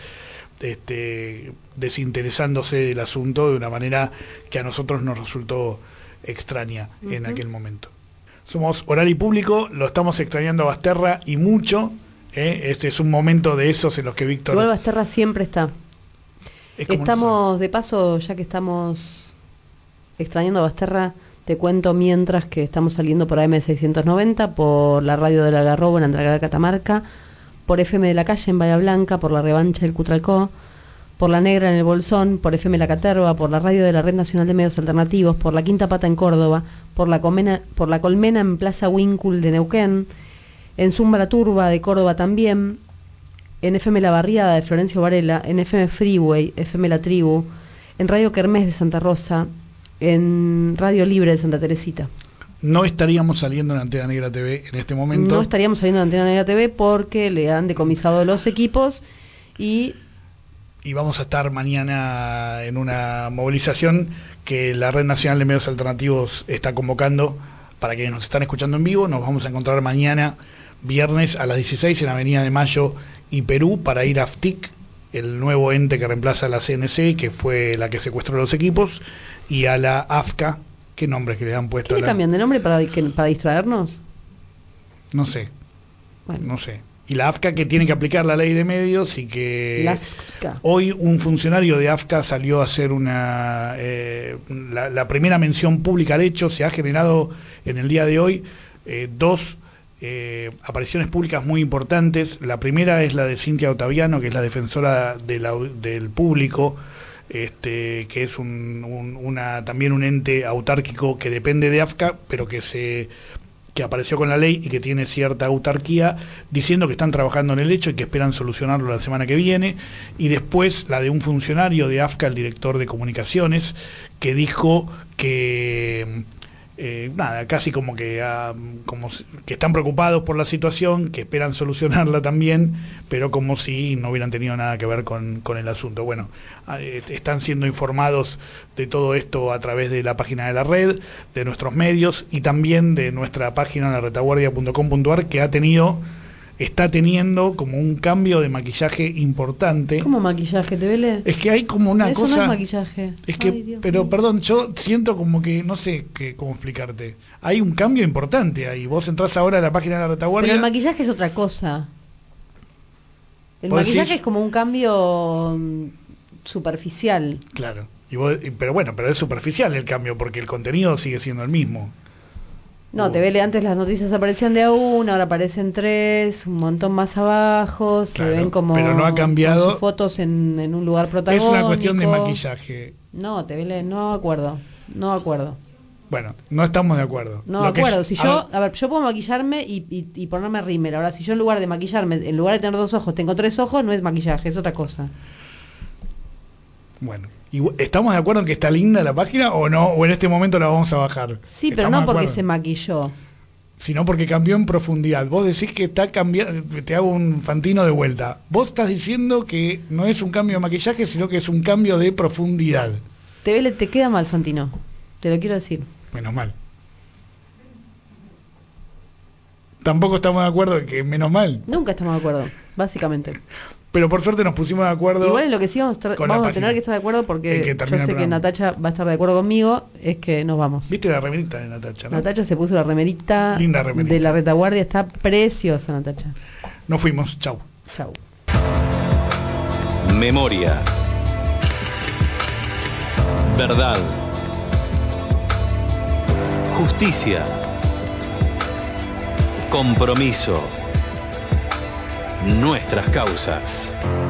este, desinteresándose del asunto de una manera que a nosotros nos resultó extraña en Ujú. aquel momento. Somos Oral y Público, lo estamos extrañando a Basterra y mucho. ¿eh? Este es un momento de esos en los que Víctor... Igual Basterra siempre está. es como Estamos, de paso, ya que estamos extrañando a Basterra, te cuento mientras que estamos saliendo por A M seiscientos noventa, por la radio del Algarrobo en Andragada, Catamarca, por F M de la Calle en Bahía Blanca, por la Revancha del Cutralcó, por La Negra en el Bolsón, por F M La Caterva, por la radio de la Red Nacional de Medios Alternativos, por La Quinta Pata en Córdoba, por la, Comena, por la Colmena en Plaza Wincul de Neuquén, en Zumba La Turba de Córdoba también, en F M La Barriada de Florencio Varela, en F M Freeway, F M La Tribu, en Radio Kermés de Santa Rosa, en Radio Libre de Santa Teresita. No estaríamos saliendo en Antena Negra T V en este momento. No estaríamos saliendo de Antena Negra T V porque le han decomisado los equipos y Y vamos a estar mañana en una movilización que la Red Nacional de Medios Alternativos está convocando para quienes nos están escuchando en vivo. Nos vamos a encontrar mañana, viernes, a las dieciséis en Avenida de Mayo y Perú, para ir a F T I C, el nuevo ente que reemplaza a la C N C, que fue la que secuestró los equipos, y a la A F C A. ¿Qué nombre que le han puesto? ¿qué a le la... cambian de nombre para, que- para distraernos? No sé, Bueno, no sé. Y la A F C A, que tiene que aplicar la ley de medios y que... la F S C A. Hoy un funcionario de A F C A salió a hacer una eh, la, la primera mención pública al hecho. Se ha generado en el día de hoy eh, dos eh, apariciones públicas muy importantes. La primera es la de Cintia Ottaviano, que es la defensora de la- del público, este, que es un, un- una, también un ente autárquico que depende de A F C A, pero que se que apareció con la ley y que tiene cierta autarquía, diciendo que están trabajando en el hecho y que esperan solucionarlo la semana que viene. Y después la de un funcionario de A F C A, el director de comunicaciones, que dijo que eh, nada, casi como que ah, como si- que están preocupados por la situación, que esperan solucionarla también, pero como si no hubieran tenido nada que ver con, con el asunto. Bueno, ah, eh, están siendo informados de todo esto a través de la página de la red, de nuestros medios y también de nuestra página la retaguardia punto com punto a r, que ha tenido está teniendo como un cambio de maquillaje importante. ¿Cómo maquillaje, te vele? Es que hay como una Eso cosa... no es maquillaje. Es que, Ay, Dios pero mío. perdón, yo siento como que, no sé qué, cómo explicarte. Hay un cambio importante ahí. Vos entrás ahora a la página de la retaguardia. Pero el maquillaje es otra cosa. El ¿Vos maquillaje decís? es como un cambio mm, superficial. Claro. Y vos- y- pero bueno, pero es superficial el cambio porque el contenido sigue siendo el mismo. No, te vele, antes las noticias aparecían de a una, ahora aparecen tres, un montón más abajo, se Claro, ven como pero no ha cambiado. con sus fotos en, en un lugar Es protagónico. una cuestión de maquillaje. No, te vele, no acuerdo, no acuerdo. Bueno, no estamos de acuerdo. No Lo que acuerdo, es- si a yo, ver, a ver, yo puedo maquillarme y, y, y ponerme rímel. Ahora, si yo en lugar de maquillarme, en lugar de tener dos ojos, tengo tres ojos, no es maquillaje, es otra cosa. bueno, y bu- ¿estamos de acuerdo en que está linda la página o no? ¿O en este momento la vamos a bajar? Sí, pero ¿Estamos no de porque acuerdo? se maquilló. Sino porque cambió en profundidad. Vos decís que está cambiando, te hago un fantino de vuelta. Vos estás diciendo que no es un cambio de maquillaje, sino que es un cambio de profundidad. Te vele, te queda mal, Fantino. Te lo quiero decir. Menos mal. Tampoco estamos de acuerdo en que menos mal. Nunca estamos de acuerdo, básicamente. Pero por suerte nos pusimos de acuerdo. Igual en lo que sí vamos a, estar, con la vamos a página. tener que estar de acuerdo En porque que yo termina el sé que programa. Natacha va a estar de acuerdo conmigo, es que nos vamos. ¿Viste la remerita de Natacha, no? Natacha se puso la remerita, Linda remerita. de la retaguardia, está preciosa Natacha. Nos fuimos, chau. Chau. Memoria. Verdad. Justicia. Compromiso. Nuestras causas.